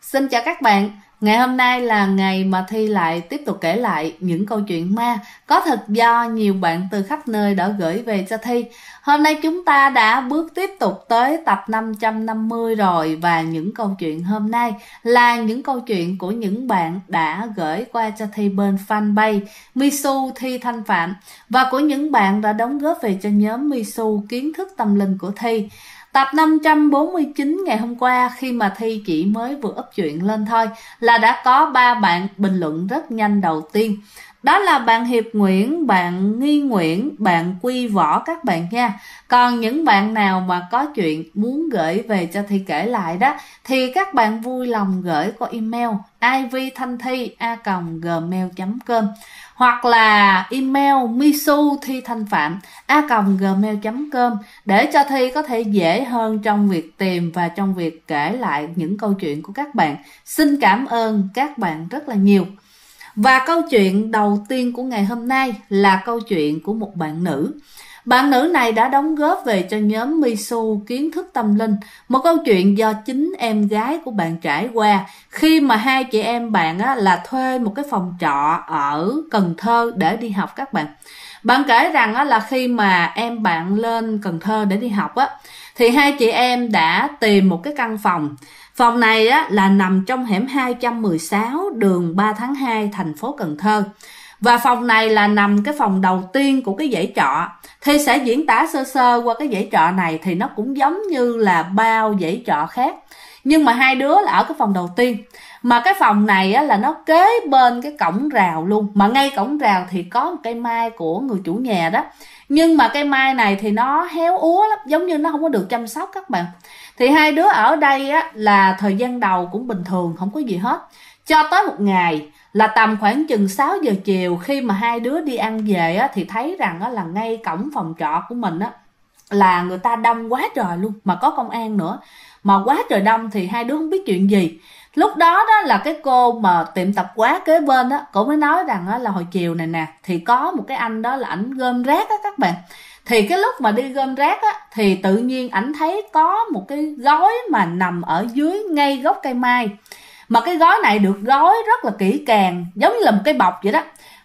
Xin chào các bạn. Ngày hôm nay là ngày mà Thi lại tiếp tục kể lại những câu chuyện ma có thật do nhiều bạn từ khắp nơi đã gửi về cho Thi. Hôm nay chúng ta đã bước tiếp tục tới tập 550 rồi, và những câu chuyện hôm nay là những câu chuyện của những bạn đã gửi qua cho Thi bên fanpage Misu Thi Thanh Phạm, và của những bạn đã đóng góp về cho nhóm Misu Kiến Thức Tâm Linh của Thi. Tập 549 ngày hôm qua, khi mà Thi chỉ mới vừa up chuyện lên thôi, là đã có 3 bạn bình luận rất nhanh. Đầu tiên đó là bạn Hiệp Nguyễn, bạn Nghi Nguyễn, bạn Quy Võ các bạn nha. Còn những bạn nào mà có chuyện muốn gửi về cho Thi kể lại đó, thì các bạn vui lòng gửi qua email ivthanthi@gmail.com hoặc là email misuthitanhpham@gmail.com để cho Thi có thể dễ hơn trong việc tìm và trong việc kể lại những câu chuyện của các bạn. Xin cảm ơn các bạn rất là nhiều. Và câu chuyện đầu tiên của ngày hôm nay là câu chuyện của một bạn nữ. Bạn nữ này đã đóng góp về cho nhóm Misu Kiến Thức Tâm Linh một câu chuyện do chính em gái của bạn trải qua khi mà hai chị em bạn là thuê một cái phòng trọ ở Cần Thơ để đi học các bạn. Bạn kể rằng là khi mà em bạn lên Cần Thơ để đi học thì hai chị em đã tìm một cái căn phòng. Phòng này là nằm trong hẻm 216 đường 3 tháng 2 thành phố Cần Thơ. Và phòng này là nằm cái phòng đầu tiên của cái dãy trọ. Thì sẽ diễn tả sơ sơ qua cái dãy trọ này thì nó cũng giống như là bao dãy trọ khác. Nhưng mà hai đứa là ở cái phòng đầu tiên. Mà cái phòng này là nó kế bên cái cổng rào luôn. Mà ngay cổng rào thì có một cây mai của người chủ nhà đó. Nhưng mà cây mai này thì nó héo úa lắm, giống như nó không có được chăm sóc các bạn. Thì hai đứa ở đây là thời gian đầu cũng bình thường, không có gì hết. Cho tới một ngày là tầm khoảng chừng 6 giờ chiều, khi mà hai đứa đi ăn về thì thấy rằng là ngay cổng phòng trọ của mình là người ta đông quá trời luôn, mà có công an nữa. Mà quá trời đông thì hai đứa không biết chuyện gì. Lúc đó là cái cô mà tiệm tạp hóa kế bên cô mới nói rằng là hồi chiều này nè, thì có một cái anh đó là ảnh gom rác các bạn. Thì cái lúc mà đi gom rác thì tự nhiên ảnh thấy có một cái gói mà nằm ở dưới ngay gốc cây mai. Mà cái gói này được gói rất là kỹ càng, giống như là một cái bọc vậy đó.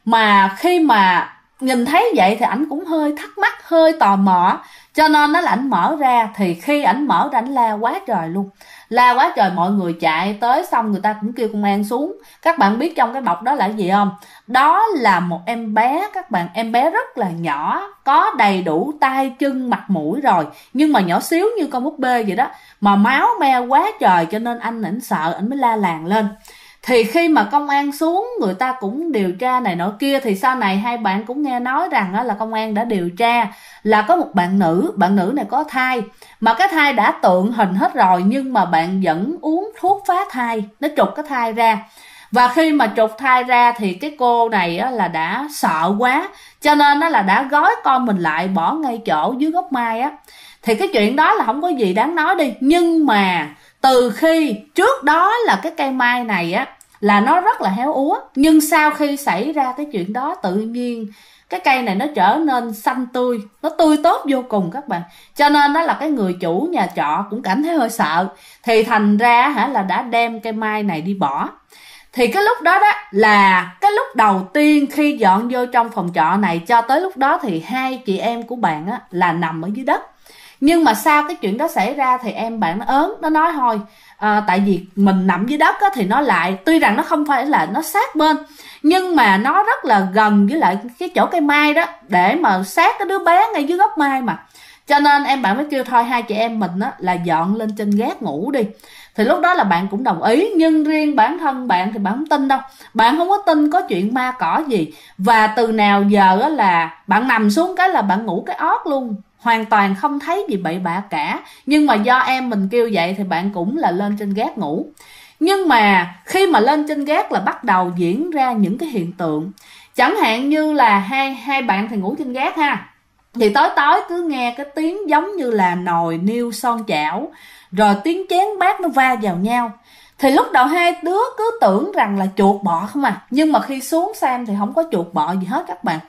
Mà khi mà nhìn thấy vậy thì ảnh cũng hơi thắc mắc, hơi tò mò, cho nên là ảnh mở ra. Thì khi ảnh mở ra ảnh la quá trời luôn, la quá trời, mọi người chạy tới, xong người ta cũng kêu công an xuống. Các bạn biết trong cái bọc đó là gì không? Đó là một em bé các bạn. Em bé rất là nhỏ, có đầy đủ tay chân mặt mũi rồi, nhưng mà nhỏ xíu như con búp bê vậy đó. Mà máu me quá trời, cho nên ảnh sợ, ảnh mới la làng lên. Thì khi mà công an xuống, người ta cũng điều tra này nọ kia. Thì sau này hai bạn cũng nghe nói rằng là công an đã điều tra là có một bạn nữ này có thai. Mà cái thai đã tượng hình hết rồi, nhưng mà bạn vẫn uống thuốc phá thai, nó trục cái thai ra. Và khi mà trục thai ra thì cái cô này là đã sợ quá, cho nên là đã gói con mình lại, bỏ ngay chỗ dưới gốc mai Thì cái chuyện đó là không có gì đáng nói đi. Nhưng mà từ khi trước đó là cái cây mai này là nó rất là héo úa. Nhưng sau khi xảy ra cái chuyện đó, tự nhiên cái cây này nó trở nên xanh tươi, nó tươi tốt vô cùng các bạn. Cho nên đó là cái người chủ nhà trọ cũng cảm thấy hơi sợ. Thì thành ra là đã đem cây mai này đi bỏ. Thì cái lúc đó là cái lúc đầu tiên khi dọn vô trong phòng trọ này, cho tới lúc đó thì hai chị em của bạn là nằm ở dưới đất. Nhưng mà sau cái chuyện đó xảy ra thì em bạn nó ớn, nó nói thôi tại vì mình nằm dưới đất thì nó lại, tuy rằng nó không phải là nó sát bên, nhưng mà nó rất là gần với lại cái chỗ cây mai đó, để mà sát cái đứa bé ngay dưới gốc mai mà. Cho nên em bạn mới kêu thôi hai chị em mình là dọn lên trên gác ngủ đi. Thì lúc đó là bạn cũng đồng ý. Nhưng riêng bản thân bạn thì bạn không tin đâu. Bạn không có tin có chuyện ma cỏ gì. Và từ nào giờ là bạn nằm xuống cái là bạn ngủ cái ót luôn, hoàn toàn không thấy gì bậy bạ cả. Nhưng mà do em mình kêu vậy thì bạn cũng là lên trên gác ngủ. Nhưng mà khi mà lên trên gác là bắt đầu diễn ra những cái hiện tượng. Chẳng hạn như là hai bạn thì ngủ trên gác ha, thì tối tối cứ nghe cái tiếng giống như là nồi niêu son chảo, rồi tiếng chén bát nó va vào nhau. Thì lúc đầu hai đứa cứ tưởng rằng là chuột bọ không à. Nhưng mà khi xuống xem thì không có chuột bọ gì hết các bạn.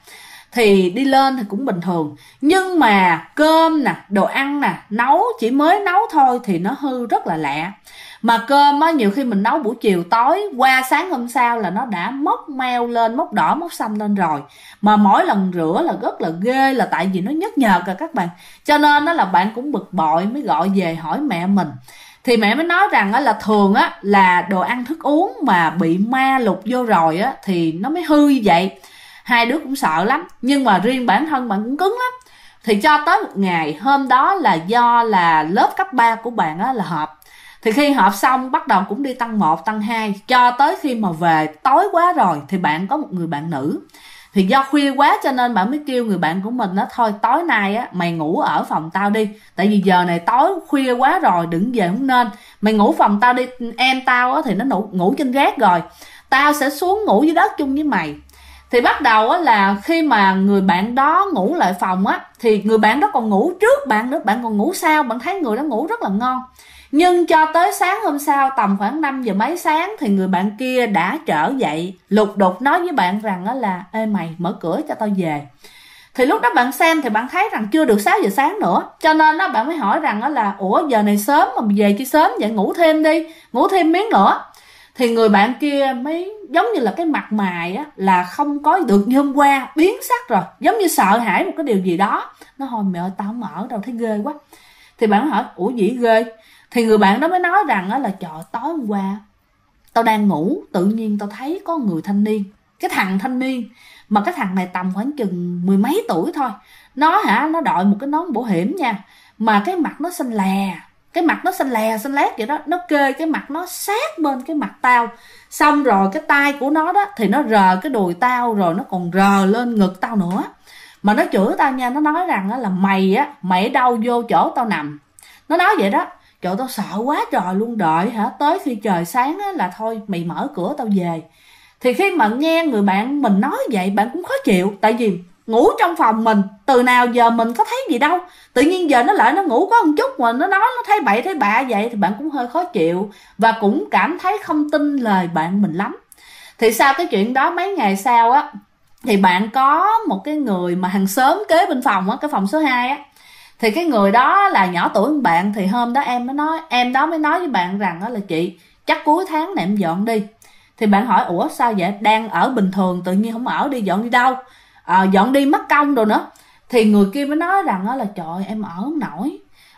thì đi lên thì cũng bình thường. Nhưng mà cơm nè, đồ ăn nè, nấu chỉ mới nấu thôi thì nó hư rất là lẹ. Mà cơm á, nhiều khi mình nấu buổi chiều tối, qua sáng hôm sau là nó đã mốc meo lên, mốc đỏ, mốc xanh lên rồi. Mà mỗi lần rửa là rất là ghê, là tại vì nó nhớt nhợt rồi các bạn. Cho nên đó là bạn cũng bực bội mới gọi về hỏi mẹ mình. Thì mẹ mới nói rằng là thường á là đồ ăn thức uống mà bị ma lục vô rồi á thì nó mới hư như vậy. Hai đứa cũng sợ lắm, nhưng mà riêng bản thân bạn cũng cứng lắm. Thì cho tới một ngày hôm đó là do là lớp cấp 3 của bạn á là họp. Thì khi họp xong bắt đầu cũng đi tăng 1, tăng 2, cho tới khi mà về tối quá rồi thì bạn có một người bạn nữ. Thì do khuya quá cho nên bạn mới kêu người bạn của mình đó, thôi tối nay á mày ngủ ở phòng tao đi, tại vì giờ này tối khuya quá rồi, đừng về không nên, mày ngủ phòng tao đi, em tao á thì nó ngủ trên gác rồi, tao sẽ xuống ngủ dưới đất chung với mày. Thì bắt đầu á là khi mà người bạn đó ngủ lại phòng á thì người bạn đó còn ngủ trước bạn nữa, bạn còn ngủ sau, bạn thấy người đó ngủ rất là ngon. Nhưng cho tới sáng hôm sau tầm khoảng 5 giờ mấy sáng thì người bạn kia đã trở dậy, lục đục nói với bạn rằng đó là ê mày mở cửa cho tao về. Thì lúc đó bạn xem thì bạn thấy rằng chưa được 6 giờ sáng nữa, cho nên đó bạn mới hỏi rằng đó là ủa giờ này sớm mà về chi sớm vậy, ngủ thêm đi, ngủ thêm miếng nữa. Thì người bạn kia mới giống như là cái mặt mày á là không có được như hôm qua, biến sắc rồi, giống như sợ hãi một cái điều gì đó. Nó thôi mẹ ơi tao không ở đâu, thấy ghê quá. Thì bạn hỏi ủa gì ghê? Thì người bạn đó mới nói rằng là trời tối hôm qua tao đang ngủ, tự nhiên tao thấy có người thanh niên, cái thằng thanh niên mà cái thằng này tầm khoảng chừng mười mấy tuổi thôi, nó đội một cái nón bảo hiểm nha, mà cái mặt nó xanh lè, cái mặt nó xanh lè xanh lét vậy đó, nó kê cái mặt nó sát bên cái mặt tao, xong rồi cái tay của nó đó thì nó rờ cái đùi tao, rồi nó còn rờ lên ngực tao nữa. Mà nó chửi tao nha, nó nói rằng là mày ở đâu vô chỗ tao nằm, nó nói vậy đó. Trời tao sợ quá trời luôn, đợi tới khi trời sáng là thôi mày mở cửa tao về. Thì khi mà nghe người bạn mình nói vậy, bạn cũng khó chịu, tại vì ngủ trong phòng mình, từ nào giờ mình có thấy gì đâu, tự nhiên giờ nó lại nó ngủ có một chút mà nó nói nó thấy bậy thấy bạ vậy, thì bạn cũng hơi khó chịu và cũng cảm thấy không tin lời bạn mình lắm. Thì sau cái chuyện đó mấy ngày sau á thì bạn có một cái người mà hàng xóm kế bên phòng á, cái phòng số 2 á, thì cái người đó là nhỏ tuổi hơn bạn. Thì hôm đó em đó mới nói với bạn rằng đó là chị chắc cuối tháng này em dọn đi. Thì bạn hỏi ủa sao vậy, đang ở bình thường tự nhiên không ở, đi dọn đi đâu, dọn đi mất công rồi nữa. Thì người kia mới nói rằng đó là trời em ở không nổi,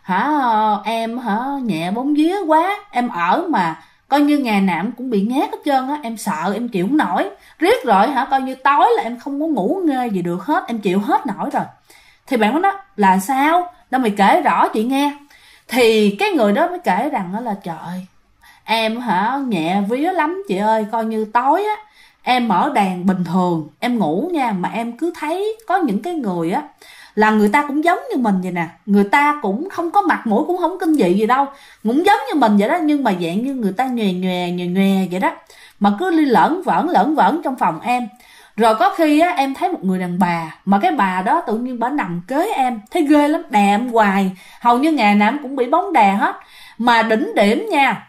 em nhẹ bóng vía quá, em ở mà coi như ngày nào em cũng bị ngát hết trơn á, em sợ em chịu không nổi, riết rồi coi như tối là em không có ngủ nghe gì được hết, em chịu hết nổi rồi. Thì bạn nói là sao đâu mày kể rõ chị nghe. Thì cái người đó mới kể rằng đó là trời em nhẹ vía lắm chị ơi, coi như tối á em mở đèn bình thường em ngủ nha, mà em cứ thấy có những cái người á là người ta cũng giống như mình vậy nè, người ta cũng không có mặt mũi cũng không kinh dị gì đâu, cũng giống như mình vậy đó, nhưng mà dạng như người ta nhòe vậy đó, mà cứ lởn vởn trong phòng em. Rồi có khi á em thấy một người đàn bà, mà cái bà đó tự nhiên bà nằm kế em, thấy ghê lắm, đè em hoài, hầu như ngày nào em cũng bị bóng đè hết. Mà đỉnh điểm nha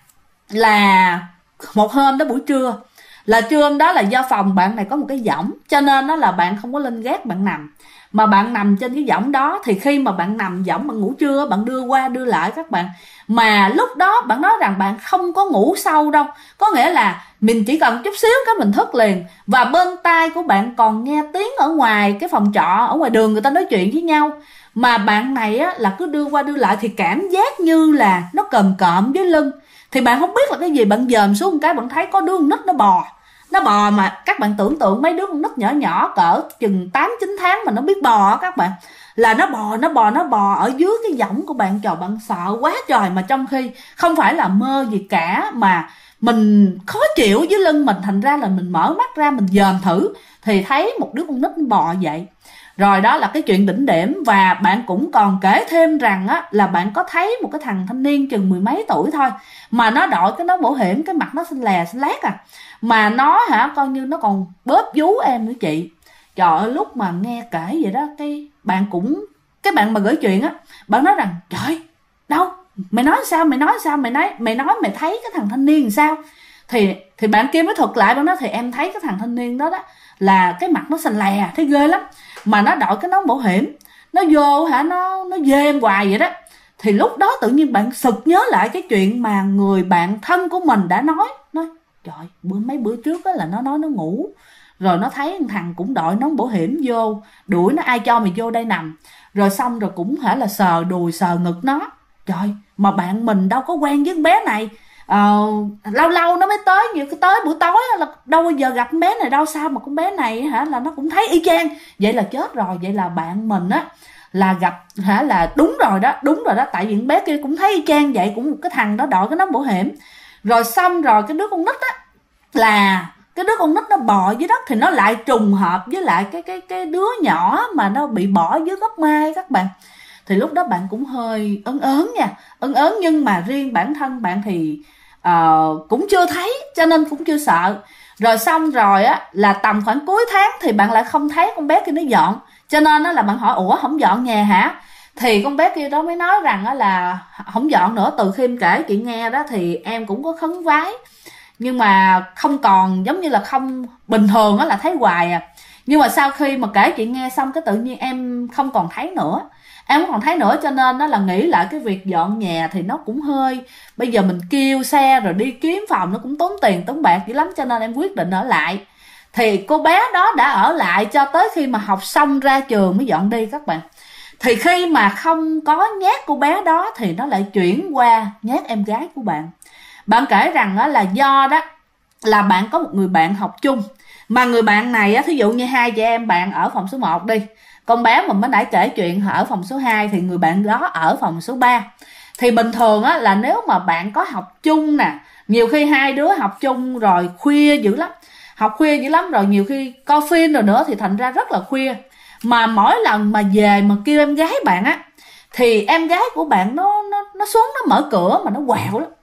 là một hôm đó buổi trưa, là trưa hôm đó là do phòng bạn này có một cái võng, cho nên đó là bạn không có lên gác bạn nằm, mà bạn nằm trên cái võng đó. Thì khi mà bạn nằm võng bạn ngủ trưa, bạn đưa qua đưa lại các bạn, mà lúc đó bạn nói rằng bạn không có ngủ sâu đâu, có nghĩa là mình chỉ cần chút xíu cái mình thức liền, và bên tai của bạn còn nghe tiếng ở ngoài cái phòng trọ, ở ngoài đường người ta nói chuyện với nhau. Mà bạn này á là cứ đưa qua đưa lại thì cảm giác như là nó còm cộm dưới lưng. Thì bạn không biết là cái gì, bạn dòm xuống một cái bạn thấy có đứa con nít nó bò mà các bạn tưởng tượng mấy đứa con nít nhỏ nhỏ cỡ chừng 8-9 tháng mà nó biết bò các bạn, là nó bò ở dưới cái võng của bạn. Trời bạn sợ quá trời, mà trong khi không phải là mơ gì cả, mà mình khó chịu dưới lưng mình, thành ra là mình mở mắt ra mình dòm thử thì thấy một đứa con nít bò vậy. Rồi đó là cái chuyện đỉnh điểm. Và bạn cũng còn kể thêm rằng á là bạn có thấy một cái thằng thanh niên chừng mười mấy tuổi thôi, mà nó đội cái nón bảo hiểm, cái mặt nó xanh lè xanh lét mà nó coi như nó còn bóp vú em nữa chị. Trời ơi, lúc mà nghe kể vậy đó, cái bạn mà gửi chuyện á, bạn nói rằng trời đâu mày nói sao, mày nói mày thấy cái thằng thanh niên làm sao. Thì bạn kia mới thuật lại, bạn nói thì em thấy cái thằng thanh niên đó là cái mặt nó xanh lè, thấy ghê lắm. mà nó đội cái nón bảo hiểm, nó vô hả, nó dê em hoài vậy đó. Thì lúc đó tự nhiên bạn sực nhớ lại cái chuyện mà người bạn thân của mình đã nói trời, mấy bữa trước á là nó nói nó ngủ rồi nó thấy thằng cũng đội nón bảo hiểm vô đuổi nó, ai cho mày vô đây nằm, rồi xong rồi cũng hả là sờ đùi sờ ngực nó. Trời, mà bạn mình đâu có quen với con bé này, lâu lâu nó mới tới, nhiều cái tới buổi tối là đâu bao giờ gặp con bé này đâu, sao mà con bé này hả là nó cũng thấy y chang vậy, là chết rồi. Vậy là bạn mình á là gặp hả là đúng rồi đó, tại vì con bé kia cũng thấy y chang vậy, cũng một cái thằng đó đội cái nón bảo hiểm. Rồi xong rồi cái đứa con nít á, là cái đứa con nít nó bò dưới đất thì nó lại trùng hợp với lại cái đứa nhỏ mà nó bị bỏ dưới gốc mai các bạn. Thì lúc đó bạn cũng hơi ớn nha, ớn, nhưng mà riêng bản thân bạn thì cũng chưa thấy cho nên cũng chưa sợ. Rồi xong rồi á là tầm khoảng cuối tháng thì bạn lại không thấy con bé kia nó dọn, cho nên á là bạn hỏi ủa không dọn nhà hả? Thì con bé kia đó mới nói rằng á là không dọn nữa. Từ khi em kể chị nghe đó thì em cũng có khấn vái, nhưng mà không còn giống như là không bình thường á, là thấy hoài à. Nhưng mà sau khi mà kể chị nghe xong cái tự nhiên em không còn thấy nữa, cho nên nó là nghĩ lại cái việc dọn nhà thì nó cũng hơi, bây giờ mình kêu xe rồi đi kiếm phòng nó cũng tốn tiền tốn bạc dữ lắm, cho nên em quyết định ở lại. Thì cô bé đó đã ở lại cho tới khi mà học xong ra trường mới dọn đi các bạn. Thì khi mà không có nhát cô bé đó thì nó lại chuyển qua nhát em gái của bạn. Bạn kể rằng đó là do đó là bạn có một người bạn học chung, mà người bạn này á, thí dụ như hai chị em bạn ở phòng số 1 đi, con bé mà mới nãy kể chuyện ở phòng số 2 thì người bạn đó ở phòng số 3. Thì bình thường á là nếu mà bạn có học chung nè, nhiều khi hai đứa học chung rồi khuya dữ lắm, rồi nhiều khi coi phim rồi nữa thì thành ra rất là khuya. Mà mỗi lần mà về mà kêu em gái bạn á thì em gái của bạn nó xuống nó mở cửa mà nó quạo lắm,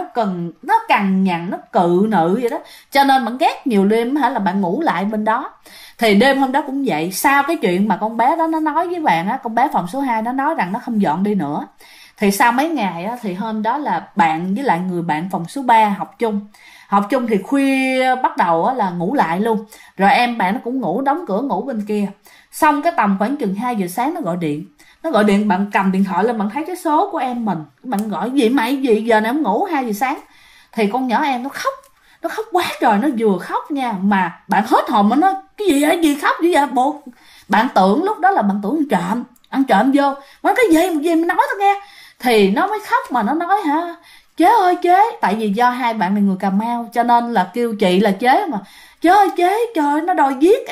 nó cằn nhằn, nó cự nữ vậy đó. Cho nên bạn ghét nhiều đêm hả là bạn ngủ lại bên đó. Thì đêm hôm đó cũng vậy, sau cái chuyện mà con bé đó nó nói với bạn á, con bé phòng số 2 nó nói rằng nó không dọn đi nữa. Thì sau mấy ngày á, thì hôm đó là bạn với lại người bạn phòng số 3 học chung thì khuya bắt đầu á, là ngủ lại luôn. Rồi em bạn nó cũng ngủ, đóng cửa ngủ bên kia. Xong cái tầm khoảng chừng 2 giờ sáng nó gọi điện, bạn cầm điện thoại lên bạn thấy cái số của em mình, bạn gọi gì mày, gì giờ này em ngủ 2 giờ sáng. Thì con nhỏ em nó khóc quá trời, nó vừa khóc nha mà bạn hết hồn, mà nó cái gì vậy, gì khóc vậy bộ. Bạn tưởng lúc đó là bạn tưởng ăn trộm vô, nó cái gì mà nói tao nghe. Thì nó mới khóc mà nó nói hả, chế ơi chế, tại vì do hai bạn này người Cà Mau cho nên là kêu chị là chế, mà chế ơi chế, trời nó đòi giết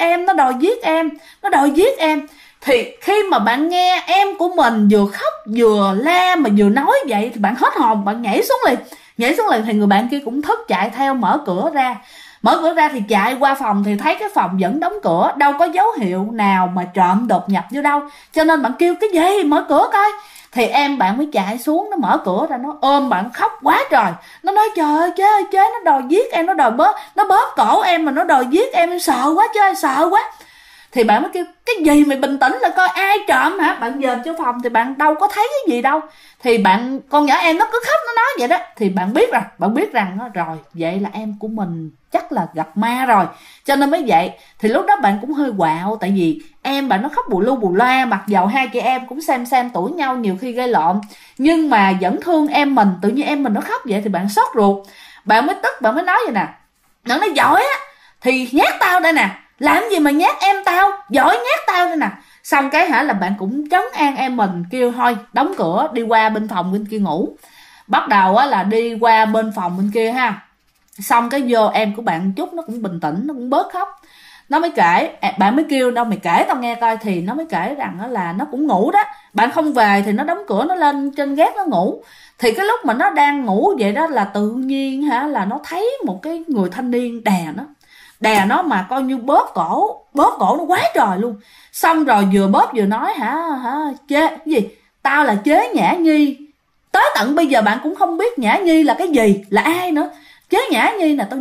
em. Thì khi mà bạn nghe em của mình vừa khóc vừa la mà vừa nói vậy thì bạn hết hồn, bạn nhảy xuống liền. Thì người bạn kia cũng thức chạy theo, mở cửa ra thì chạy qua phòng thì thấy cái phòng vẫn đóng cửa, đâu có dấu hiệu nào mà trộm đột nhập vô đâu. Cho nên bạn kêu cái gì, mở cửa coi. Thì em bạn mới chạy xuống, nó mở cửa ra, nó ôm bạn khóc quá trời. Nó nói trời ơi chế nó đòi giết em, nó bóp cổ em mà nó đòi giết em sợ quá chế, sợ quá. Thì bạn mới kêu cái gì mày bình tĩnh là coi, ai trộm hả? Bạn dòm cho phòng thì bạn đâu có thấy cái gì đâu. Thì con nhỏ em nó cứ khóc, nó nói vậy đó. Thì bạn biết rằng rồi vậy là em của mình chắc là gặp ma rồi, cho nên mới vậy. Thì lúc đó bạn cũng hơi quạo, tại vì em bạn nó khóc bù lu bù loa, mặc dầu hai chị em cũng xem tuổi nhau, nhiều khi gây lộn nhưng mà vẫn thương em mình. Tự nhiên em mình nó khóc vậy thì bạn xót ruột, bạn mới tức, bạn mới nói vậy nè, nó nói giỏi á thì nhát tao đây nè, làm gì mà nhát em tao, giỏi nhát tao đây nè. Xong cái hả là bạn cũng trấn an em mình, kêu thôi đóng cửa đi qua bên phòng bên kia ngủ. Bắt đầu á là đi qua bên phòng bên kia ha, xong cái vô em của bạn chút nó cũng bình tĩnh, nó cũng bớt khóc. Nó mới kể, bạn mới kêu đâu mày kể tao nghe coi. Thì nó mới kể rằng là nó cũng ngủ đó, bạn không về thì nó đóng cửa, nó lên trên gác nó ngủ. Thì cái lúc mà nó đang ngủ vậy đó là tự nhiên hả là nó thấy một cái người thanh niên đè nó mà coi như bóp cổ nó quá trời luôn. Xong rồi vừa bóp vừa nói hả chế cái gì, tao là Chế Nhã Nhi, tới tận bây giờ bạn cũng không biết Nhã Nhi là cái gì, là ai nữa. Chế Nhã Nhi là tao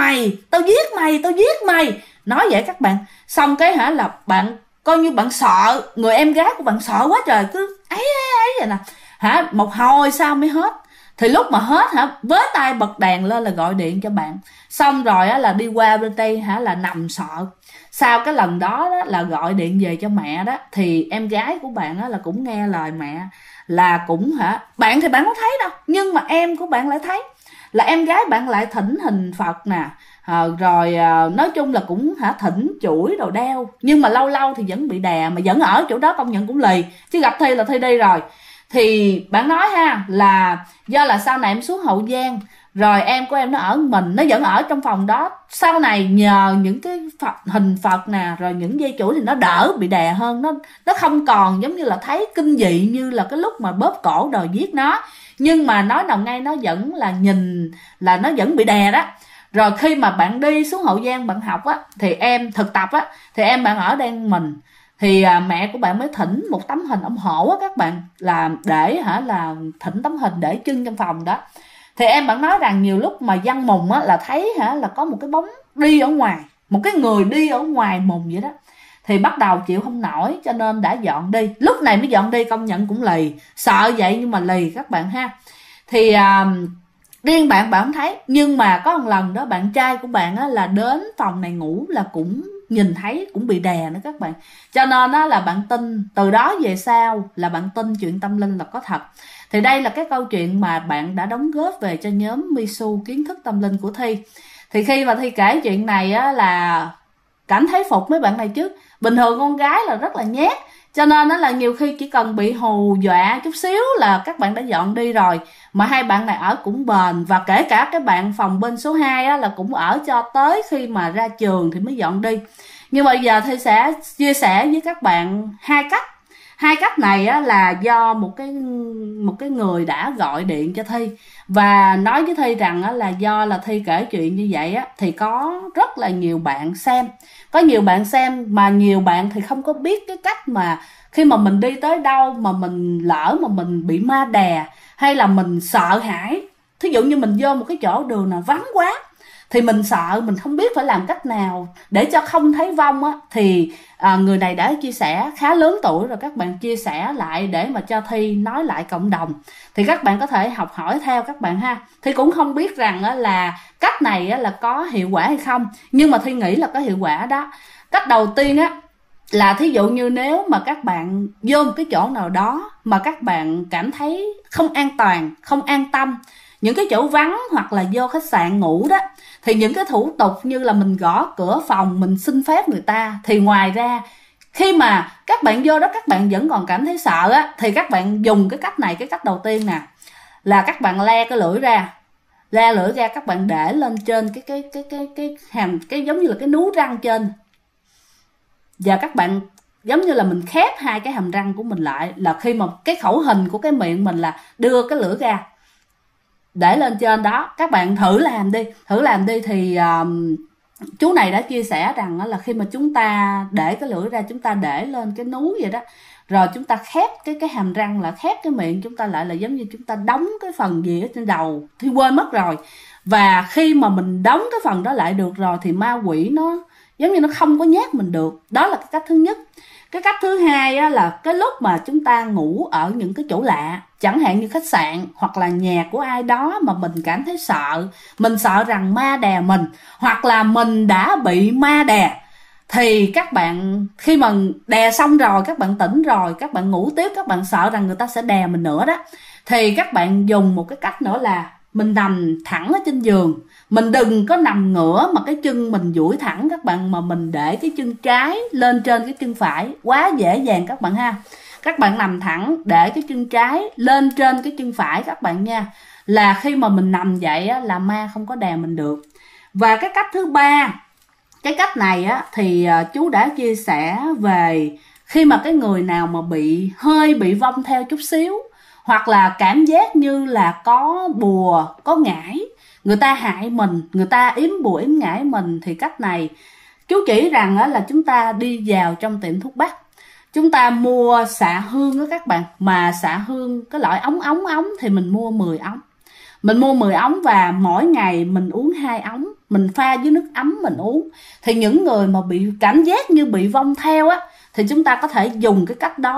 giết mày, nói vậy các bạn. Xong cái hả là bạn coi như bạn sợ, người em gái của bạn sợ quá trời, cứ ấy vậy nè hả. Một hồi sau mới hết. Thì lúc mà hết hả, với tay bật đèn lên là gọi điện cho bạn. Xong rồi á là đi qua bên đây hả là nằm sợ. sau cái lần đó, là gọi điện về cho mẹ đó, thì em gái của bạn là cũng nghe lời mẹ, là cũng bạn thì bạn không thấy đâu, nhưng mà em của bạn lại thấy, là em gái bạn lại thỉnh hình Phật nè, rồi nói chung là cũng thỉnh chuỗi đồ đeo, nhưng mà lâu lâu thì vẫn bị đè, mà vẫn ở chỗ đó, công nhận cũng lì, chứ gặp Thi là Thi đi rồi. Thì bạn nói là do là sau này em xuống Hậu Giang rồi em của em nó ở mình, nó vẫn ở trong phòng đó, sau này nhờ những cái hình Phật nè, rồi những dây chuỗi thì nó đỡ bị đè hơn, nó không còn giống như là thấy kinh dị như là cái lúc mà bóp cổ đòi giết nó, nhưng mà nói nào ngay nó vẫn là nhìn là nó vẫn bị đè đó. Rồi khi mà bạn đi xuống Hậu Giang bạn học thì em thực tập thì bạn ở đây mình, thì mẹ của bạn mới thỉnh một tấm hình ông hổ các bạn, là để là thỉnh tấm hình để trưng trong phòng đó. Thì bạn nói rằng nhiều lúc mà văn mùng là thấy là có một cái bóng đi ở ngoài, một cái người đi ở ngoài mùng vậy đó, thì bắt đầu chịu không nổi cho nên đã dọn đi. Lúc này mới dọn đi, công nhận cũng lì, sợ vậy nhưng mà lì các bạn ha. Thì riêng bạn không thấy, nhưng mà có một lần đó bạn trai của bạn là đến phòng này ngủ là cũng nhìn thấy, cũng bị đè nữa các bạn. Cho nên là bạn tin, từ đó về sau là bạn tin chuyện tâm linh là có thật. Thì đây là cái câu chuyện mà bạn đã đóng góp về cho nhóm Misu kiến thức tâm linh của Thi. Thì khi mà Thi kể chuyện này là cảm thấy phục mấy bạn này chứ. Bình thường con gái là rất là nhát, cho nên là nhiều khi chỉ cần bị hù dọa chút xíu là các bạn đã dọn đi rồi. Mà hai bạn này ở cũng bền, và kể cả cái bạn phòng bên số 2 là cũng ở cho tới khi mà ra trường thì mới dọn đi. Nhưng mà giờ Thi sẽ chia sẻ với các bạn hai cách. Hai cách này là do một cái người đã gọi điện cho Thi và nói với Thi rằng là do là Thi kể chuyện như vậy thì có rất là nhiều bạn xem. Có nhiều bạn xem mà nhiều bạn thì không có biết cái cách mà khi mà mình đi tới đâu mà mình lỡ mà mình bị ma đè, hay là mình sợ hãi, thí dụ như mình vô một cái chỗ đường nào vắng quá thì mình sợ, mình không biết phải làm cách nào để cho không thấy vong thì người này đã chia sẻ, khá lớn tuổi rồi, các bạn chia sẻ lại để mà cho Thi nói lại cộng đồng, thì các bạn có thể học hỏi theo các bạn ha. Thi cũng không biết rằng là cách này là có hiệu quả hay không, nhưng mà Thi nghĩ là có hiệu quả đó. Cách đầu tiên là thí dụ như nếu mà các bạn vô một cái chỗ nào đó mà các bạn cảm thấy không an toàn, không an tâm, những cái chỗ vắng hoặc là vô khách sạn ngủ đó, thì những cái thủ tục như là mình gõ cửa phòng, mình xin phép người ta, thì ngoài ra khi mà các bạn vô đó các bạn vẫn còn cảm thấy sợ thì các bạn dùng cái cách này. Cái cách đầu tiên nè là các bạn le cái lưỡi ra, các bạn để lên trên cái hàm, cái giống như là cái nú răng trên, và các bạn giống như là mình khép hai cái hàm răng của mình lại, là khi mà cái khẩu hình của cái miệng mình là đưa cái lưỡi ra để lên trên đó. Các bạn thử làm đi thì chú này đã chia sẻ rằng là khi mà chúng ta để cái lưỡi ra, chúng ta để lên cái núi vậy đó, rồi chúng ta khép cái hàm răng, là khép cái miệng chúng ta lại, là giống như chúng ta đóng cái phần gì ở trên đầu thì quên mất rồi. Và khi mà mình đóng cái phần đó lại được rồi thì ma quỷ nó giống như nó không có nhát mình được. Đó là cái cách thứ nhất. Cái cách thứ hai là cái lúc mà chúng ta ngủ ở những cái chỗ lạ, chẳng hạn như khách sạn hoặc là nhà của ai đó mà mình cảm thấy sợ, mình sợ rằng ma đè mình, hoặc là mình đã bị ma đè, thì các bạn khi mà đè xong rồi, các bạn tỉnh rồi, các bạn ngủ tiếp, các bạn sợ rằng người ta sẽ đè mình nữa đó, thì các bạn dùng một cái cách nữa là mình nằm thẳng ở trên giường. Mình đừng có nằm ngửa mà cái chân mình duỗi thẳng các bạn, mà mình để cái chân trái lên trên cái chân phải, quá dễ dàng các bạn ha. Các bạn nằm thẳng để cái chân trái lên trên cái chân phải các bạn nha, là khi mà mình nằm vậy là ma không có đè mình được. Và cái cách thứ ba, cái cách này thì chú đã chia sẻ về khi mà cái người nào mà hơi bị vong theo chút xíu, hoặc là cảm giác như là có bùa, có ngải, người ta hại mình, người ta yếm bùa yếm ngải mình, thì cách này chú chỉ rằng là chúng ta đi vào trong tiệm thuốc bắc, chúng ta mua xạ hương đó các bạn, mà xạ hương cái loại ống thì mình mua 10 ống. Mình mua 10 ống và mỗi ngày mình uống 2 ống, mình pha với nước ấm mình uống. Thì những người mà bị cảm giác như bị vong theo thì chúng ta có thể dùng cái cách đó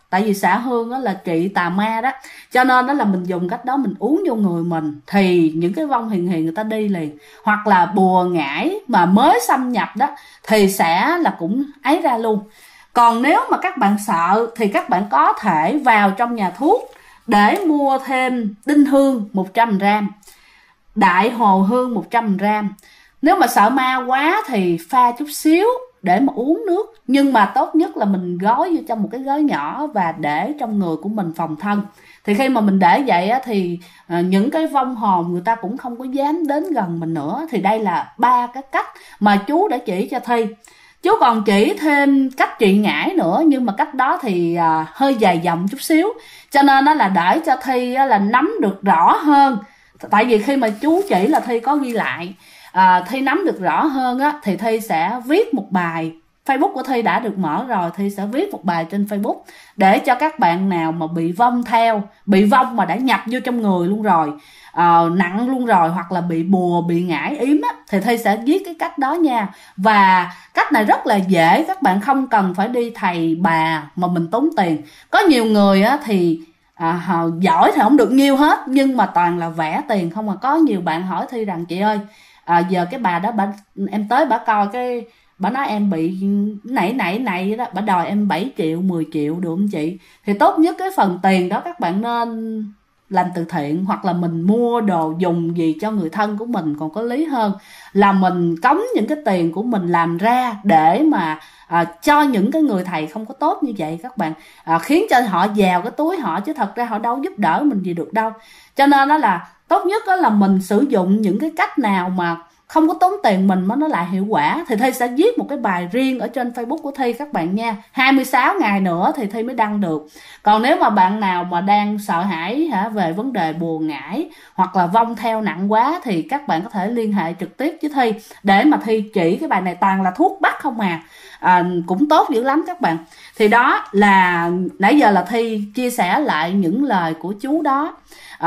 tại vì xả hương đó là trị tà ma đó, cho nên đó là mình dùng cách đó mình uống vô người mình thì những cái vong hiền hiền người ta đi liền. Hoặc là bùa ngải mà mới xâm nhập đó thì sẽ là cũng ấy ra luôn. Còn nếu mà các bạn sợ thì các bạn có thể vào trong nhà thuốc để mua thêm đinh hương 100g, đại hồ hương 100g. Nếu mà sợ ma quá thì pha chút xíu để mà uống nước, nhưng mà tốt nhất là mình gói vô trong một cái gói nhỏ và để trong người của mình phòng thân. Thì khi mà mình để vậy á, thì những cái vong hồn người ta cũng không có dám đến gần mình nữa. Thì đây là 3 cái cách mà chú đã chỉ cho Thi. Chú còn chỉ thêm cách trị ngải nữa, nhưng mà cách đó thì hơi dài dòng chút xíu, cho nên nó là để cho Thi là nắm được rõ hơn. Tại vì khi mà chú chỉ là Thi có ghi lại, Thi nắm được rõ hơn á, thì Thi sẽ viết một bài. Facebook của Thi đã được mở rồi, Thi sẽ viết một bài trên Facebook để cho các bạn nào mà bị vong theo, bị vong mà đã nhập vô trong người luôn rồi, nặng luôn rồi, hoặc là bị bùa, bị ngải yếm á, thì Thi sẽ viết cái cách đó nha. Và cách này rất là dễ, các bạn không cần phải đi thầy bà mà mình tốn tiền. Có nhiều người á thì giỏi thì không được nhiêu hết, nhưng mà toàn là vẽ tiền không. Mà có nhiều bạn hỏi Thi rằng chị ơi, giờ cái bà đó em tới bà coi cái bà nói em bị nãy đó, bà đòi em 7 triệu 10 triệu được không chị? Thì tốt nhất cái phần tiền đó các bạn nên làm từ thiện, hoặc là mình mua đồ dùng gì cho người thân của mình còn có lý hơn là mình cống những cái tiền của mình làm ra để mà cho những cái người thầy không có tốt như vậy các bạn, khiến cho họ vào cái túi họ, chứ thật ra họ đâu giúp đỡ mình gì được đâu. Cho nên đó là tốt nhất đó là mình sử dụng những cái cách nào mà không có tốn tiền mình mà nó lại hiệu quả. Thì Thi sẽ viết một cái bài riêng ở trên Facebook của Thi các bạn nha. 26 ngày nữa thì Thi mới đăng được. Còn nếu mà bạn nào mà đang sợ hãi về vấn đề bùa ngải hoặc là vong theo nặng quá thì các bạn có thể liên hệ trực tiếp với Thi để mà Thi chỉ cái bài này, toàn là thuốc bắc không cũng tốt dữ lắm các bạn. Thì đó là nãy giờ là Thi chia sẻ lại những lời của chú đó,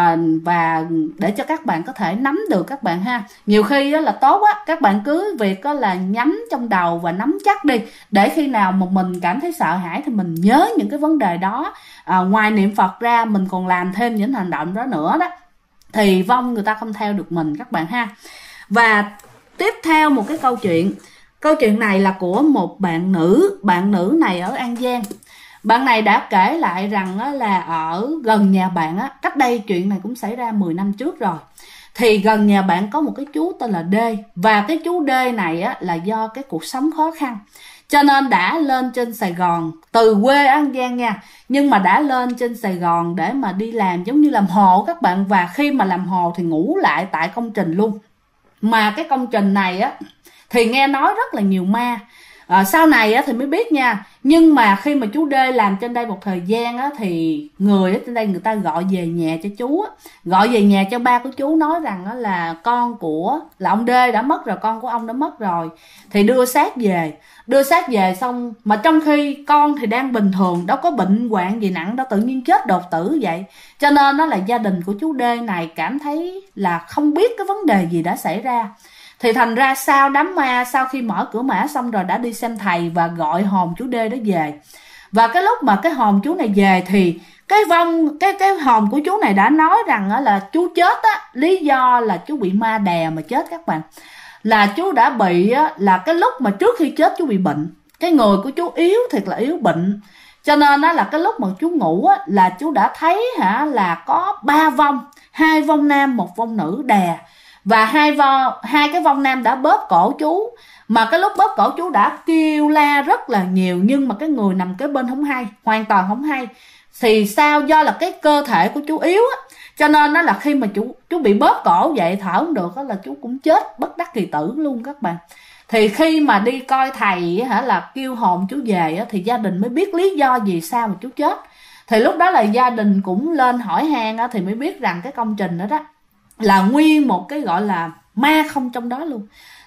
và để cho các bạn có thể nắm được các bạn ha. Nhiều khi là tốt á, các bạn cứ việc là nhắm trong đầu và nắm chắc đi, để khi nào mà mình cảm thấy sợ hãi thì mình nhớ những cái vấn đề đó. Ngoài niệm Phật ra mình còn làm thêm những hành động đó nữa đó, thì vong người ta không theo được mình các bạn ha. Và tiếp theo một cái câu chuyện này là của một bạn nữ này ở An Giang. Bạn này đã kể lại rằng là ở gần nhà bạn, cách đây chuyện này cũng xảy ra 10 năm trước rồi, thì gần nhà bạn có một cái chú tên là D. Và cái chú D này là do cái cuộc sống khó khăn, cho nên đã lên trên Sài Gòn, từ quê An Giang nha, nhưng mà đã lên trên Sài Gòn để mà đi làm giống như làm hồ các bạn. Và khi mà làm hồ thì ngủ lại tại công trình luôn. Mà cái công trình này thì nghe nói rất là nhiều ma. Sau này thì mới biết nha. Nhưng mà khi mà chú D làm trên đây một thời gian thì người ở trên đây người ta gọi về nhà cho chú, gọi về nhà cho ba của chú, nói rằng là con của là ông D đã mất rồi, con của ông đã mất rồi, thì đưa xác về xong mà trong khi con thì đang bình thường, đâu có bệnh hoạn gì nặng đâu, tự nhiên chết đột tử vậy. Cho nên là gia đình của chú D này cảm thấy là không biết cái vấn đề gì đã xảy ra. Thì thành ra sau đám ma, sau khi mở cửa mã xong rồi đã đi xem thầy và gọi hồn chú D đó về. Và cái lúc mà cái hồn chú này về thì cái hồn của chú này đã nói rằng là chú chết lý do là chú bị ma đè mà chết các bạn. Là chú đã bị là cái lúc mà trước khi chết chú bị bệnh, cái người của chú yếu, thiệt là yếu bệnh. Cho nên là cái lúc mà chú ngủ là chú đã thấy là có 3 vong, 2 vong nam, 1 vong nữ đè. Và hai cái vong nam đã bóp cổ chú. Mà cái lúc bóp cổ chú đã kêu la rất là nhiều, nhưng mà cái người nằm kế bên không hay, hoàn toàn không hay. Thì sao, do là cái cơ thể của chú yếu cho nên là khi mà chú bị bóp cổ vậy, thở không được là chú cũng chết bất đắc kỳ tử luôn các bạn. Thì khi mà đi coi thầy là kêu hồn chú về thì gia đình mới biết lý do vì sao mà chú chết. Thì lúc đó là gia đình cũng lên hỏi han thì mới biết rằng cái công trình đó là nguyên một cái gọi là ma không trong đó luôn.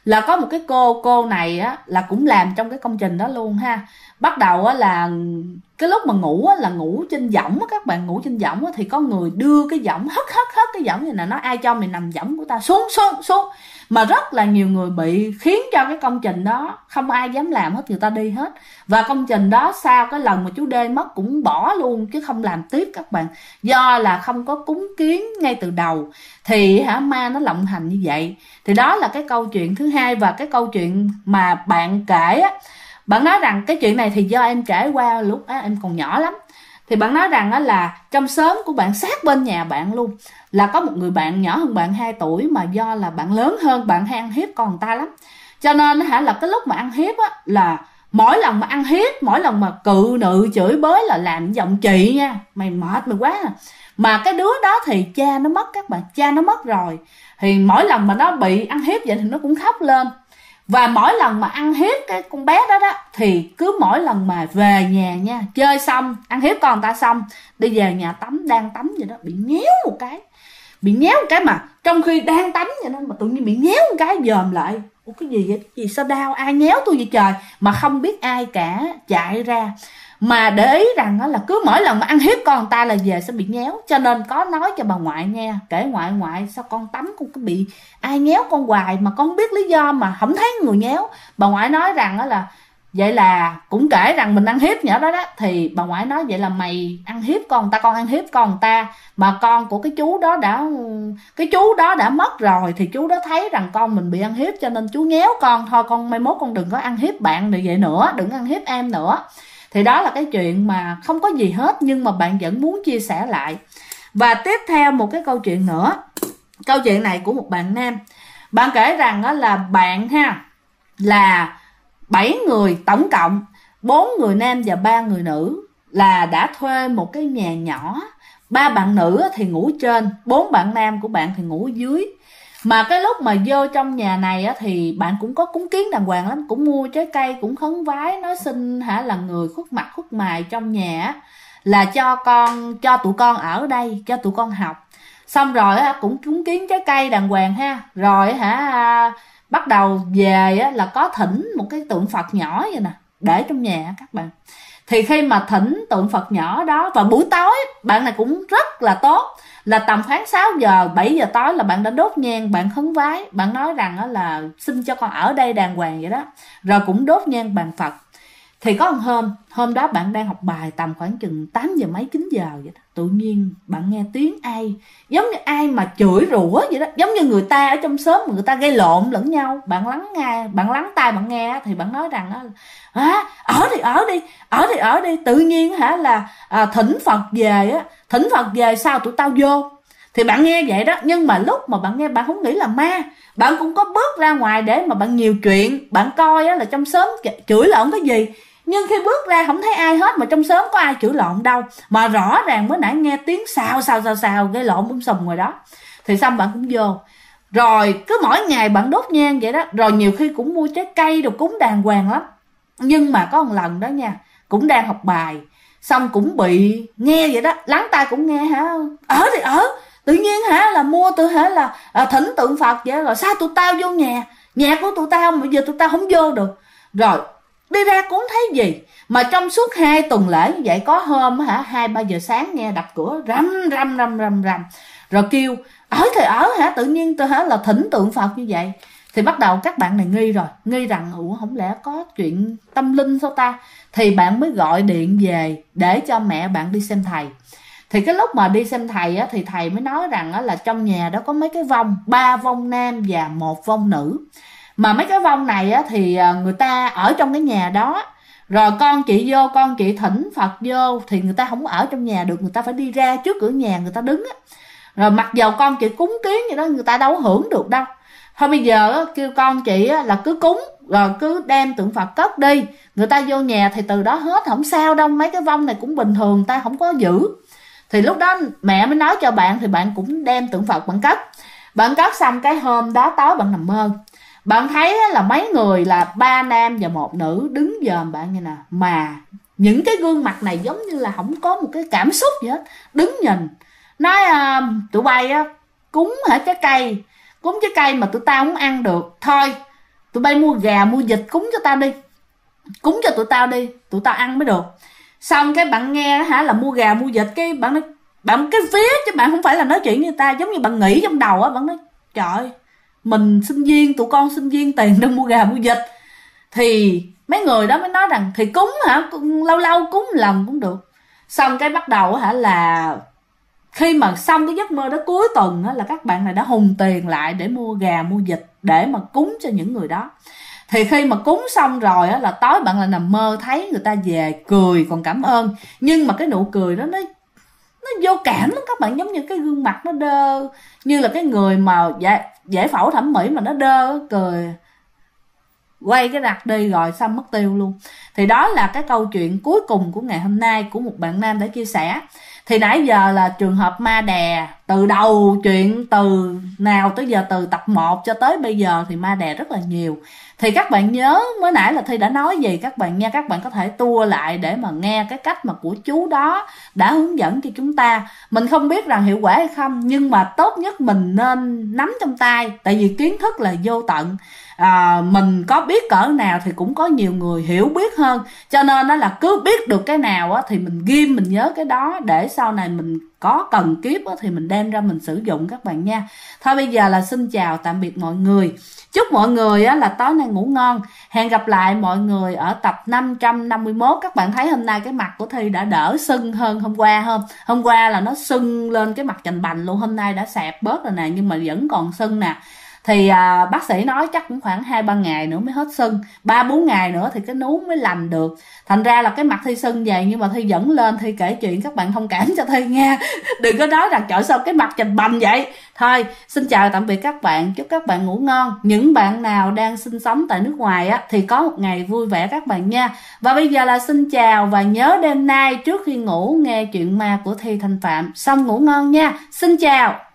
là có một cái cô này á là cũng làm trong cái công trình đó luôn ha. Bắt đầu á là cái lúc mà ngủ á là ngủ trên võng á, các bạn ngủ trên võng á thì có người đưa cái võng hất cái võng này nè, nói ai cho mày nằm võng của ta, xuống. Mà rất là nhiều người bị, khiến cho cái công trình đó không ai dám làm hết, người ta đi hết. Và công trình đó sau cái lần mà chú Đê mất cũng bỏ luôn chứ không làm tiếp các bạn, do là không có cúng kiến ngay từ đầu thì ma nó lộng hành như vậy. Thì đó là cái câu chuyện thứ hai. Và cái câu chuyện mà bạn kể á, bạn nói rằng cái chuyện này thì do em trải qua lúc em còn nhỏ lắm. Thì bạn nói rằng á là trong xóm của bạn sát bên nhà bạn luôn là có một người bạn nhỏ hơn bạn 2 tuổi, mà do là bạn lớn hơn, bạn hay ăn hiếp con người ta lắm. Cho nên là cái lúc mà ăn hiếp á, là mỗi lần mà ăn hiếp, mỗi lần mà cự nự chửi bới là làm giọng chị nha, mày mệt mày quá à. Mà cái đứa đó thì cha nó mất các bạn, cha nó mất rồi. Thì mỗi lần mà nó bị ăn hiếp vậy thì nó cũng khóc lên. Và mỗi lần mà ăn hiếp cái con bé đó thì cứ mỗi lần mà về nhà nha, chơi xong, ăn hiếp con người ta xong, đi về nhà tắm, đang tắm vậy đó, bị nhéo một cái mà trong khi đang tắm vậy đó, mà tự nhiên bị nhéo một cái, dòm lại, ủa cái gì vậy, gì sao đau, ai nhéo tôi vậy trời, mà không biết ai cả, chạy ra. Mà để ý rằng đó là cứ mỗi lần mà ăn hiếp con người ta là về sẽ bị nhéo. Cho nên có nói cho bà ngoại nghe, kể ngoại sao con tắm con cứ bị ai nhéo con hoài mà con không biết lý do mà không thấy người nhéo. Bà ngoại nói rằng đó là vậy là cũng kể rằng mình ăn hiếp nhỏ đó. Thì bà ngoại nói vậy là mày ăn hiếp con người ta, con ăn hiếp con người ta, mà con của cái chú đó đã mất rồi, thì chú đó thấy rằng con mình bị ăn hiếp cho nên chú nhéo con, thôi con mai mốt con đừng có ăn hiếp bạn như vậy nữa, đừng ăn hiếp em nữa. Thì đó là cái chuyện mà không có gì hết, nhưng mà bạn vẫn muốn chia sẻ lại. Và tiếp theo một cái câu chuyện nữa. Câu chuyện này của một bạn nam. Bạn kể rằng đó là bạn là 7 người tổng cộng, 4 người nam và 3 người nữ, là đã thuê một cái nhà nhỏ. 3 bạn nữ thì ngủ trên, 4 bạn nam của bạn thì ngủ dưới. Mà cái lúc mà vô trong nhà này á, thì bạn cũng có cúng kiến đàng hoàng lắm, cũng mua trái cây, cũng khấn vái, nói xin là người khuất mặt khuất mày trong nhà á, là cho tụi con ở đây, cho tụi con học. Xong rồi á, cũng cúng kiến trái cây đàng hoàng ha. Rồi bắt đầu về á, là có thỉnh một cái tượng Phật nhỏ vậy nè, để trong nhà các bạn. Thì khi mà thỉnh tượng Phật nhỏ đó vào buổi tối, bạn này cũng rất là tốt, là tầm khoảng 6 giờ 7 giờ tối là bạn đã đốt nhang, bạn khấn vái, bạn nói rằng đó là xin cho con ở đây đàng hoàng vậy đó. Rồi cũng đốt nhang bàn Phật. Thì có một hôm đó bạn đang học bài tầm khoảng chừng 8 giờ mấy 9 giờ vậy đó. Tự nhiên bạn nghe tiếng ai, giống như ai mà chửi rủa vậy đó, giống như người ta ở trong xóm mà người ta gây lộn lẫn nhau. Bạn lắng tai bạn nghe thì bạn nói rằng ở đi. Tự nhiên là thỉnh Phật về á, thỉnh Phật về sao tụi tao vô. Thì bạn nghe vậy đó, nhưng mà lúc mà bạn nghe bạn không nghĩ là ma. Bạn cũng có bước ra ngoài để mà bạn nhiều chuyện, bạn coi á là trong xóm chửi lộn cái gì. Nhưng khi bước ra không thấy ai hết, mà trong xóm có ai chửi lộn đâu, mà rõ ràng mới nãy nghe tiếng xào gây lộn sùm ngoài đó. Thì xong bạn cũng vô. Rồi cứ mỗi ngày bạn đốt nhang vậy đó. Rồi nhiều khi cũng mua trái cây đồ cúng đàng hoàng lắm. Nhưng mà có một lần đó nha, cũng đang học bài, xong cũng bị nghe vậy đó, lắng tai cũng nghe ở thì ở. Tự nhiên là mua là thỉnh tượng Phật vậy. Rồi sao tụi tao vô nhà của tụi tao mà bây giờ tụi tao không vô được. Rồi đi ra cũng không thấy gì. Mà trong suốt 2 tuần lễ như vậy, có hôm 2-3 giờ sáng nghe đập cửa rầm. Rồi kêu ở thì ở tự nhiên là thỉnh tượng Phật như vậy. Thì bắt đầu các bạn này nghi rằng không lẽ có chuyện tâm linh sao ta. Thì bạn mới gọi điện về để cho mẹ bạn đi xem thầy. Thì cái lúc mà đi xem thầy á, thì thầy mới nói rằng á, là trong nhà đó có mấy cái vong, 3 vong nam và 1 vong nữ. Mà mấy cái vong này á, thì người ta ở trong cái nhà đó. Rồi con chị vô, con chị thỉnh Phật vô, thì người ta không ở trong nhà được, người ta phải đi ra trước cửa nhà người ta đứng á. Rồi mặc dầu con chị cúng kiến vậy đó, người ta đâu hưởng được đâu. Thôi bây giờ á, kêu con chị á, là cứ cúng, rồi cứ đem tượng Phật cất đi. Người ta vô nhà thì từ đó hết, không sao đâu, mấy cái vong này cũng bình thường, người ta không có giữ. Thì lúc đó mẹ mới nói cho bạn, thì bạn cũng đem tượng Phật bạn cất. Bạn cất xong cái hôm đó tối bạn nằm mơ, bạn thấy là mấy người là 3 nam và 1 nữ đứng dòm bạn như nè. Mà những cái gương mặt này giống như là không có một cái cảm xúc gì hết, đứng nhìn. Nói tụi bay á, cúng trái cây, cúng trái cây mà tụi tao không ăn được. Thôi tụi bay mua gà mua vịt cúng cho tao đi, cúng cho tụi tao đi, tụi tao ăn mới được. Xong cái bạn nghe hả là mua gà mua vịt, cái bạn nói, bạn cái vía chứ bạn không phải là nói chuyện như người ta, giống như bạn nghĩ trong đầu á, bạn nói trời, mình sinh viên, tụi con sinh viên tiền đâu mua gà mua vịt. Thì mấy người đó mới nói rằng thì cúng hả, lâu lâu cúng lần cũng được. Xong cái bắt đầu hả là khi mà xong cái giấc mơ đó cuối tuần á, là các bạn này đã hùng tiền lại để mua gà mua vịt để mà cúng cho những người đó. Thì khi mà cúng xong rồi á, là tối bạn lại nằm mơ thấy người ta về cười còn cảm ơn, nhưng mà cái nụ cười đó nó vô cảm lắm các bạn, giống như cái gương mặt nó đơ, như là cái người mà giải phẫu thẩm mỹ mà nó đơ cười, quay cái rặt đi rồi xong mất tiêu luôn. Thì đó là cái câu chuyện cuối cùng của ngày hôm nay của một bạn nam đã chia sẻ. Thì nãy giờ là trường hợp ma đè, từ đầu chuyện từ nào tới giờ, từ tập 1 cho tới bây giờ thì ma đè rất là nhiều. Thì các bạn nhớ mới nãy là Thi đã nói gì các bạn nha, các bạn có thể tua lại để mà nghe cái cách mà của chú đó đã hướng dẫn cho chúng ta. Mình không biết rằng hiệu quả hay không, nhưng mà tốt nhất mình nên nắm trong tay, tại vì kiến thức là vô tận. Mình có biết cỡ nào thì cũng có nhiều người hiểu biết hơn, cho nên đó là cứ biết được cái nào á, thì mình ghim mình nhớ cái đó để sau này mình có cần kiếp á, thì mình đem ra mình sử dụng các bạn nha. Thôi bây giờ là xin chào tạm biệt mọi người, chúc mọi người á, là tối nay ngủ ngon. Hẹn gặp lại mọi người ở tập 551. Các bạn thấy hôm nay cái mặt của Thi đã đỡ sưng hơn hôm qua không? Hôm qua là nó sưng lên cái mặt chành bành luôn, hôm nay đã xẹp bớt rồi nè, nhưng mà vẫn còn sưng nè. Thì bác sĩ nói chắc cũng khoảng 2-3 ngày nữa mới hết sưng, 3-4 ngày nữa thì cái nú mới lành được. Thành ra là cái mặt Thi sưng vậy, nhưng mà Thi vẫn lên Thi kể chuyện, các bạn thông cảm cho Thi nha. Đừng có nói rằng trời sao cái mặt chành bành vậy. Thôi xin chào tạm biệt các bạn, chúc các bạn ngủ ngon. Những bạn nào đang sinh sống tại nước ngoài á thì có một ngày vui vẻ các bạn nha. Và bây giờ là xin chào, và nhớ đêm nay trước khi ngủ nghe chuyện ma của Thi Thanh Phạm, xong ngủ ngon nha. Xin chào.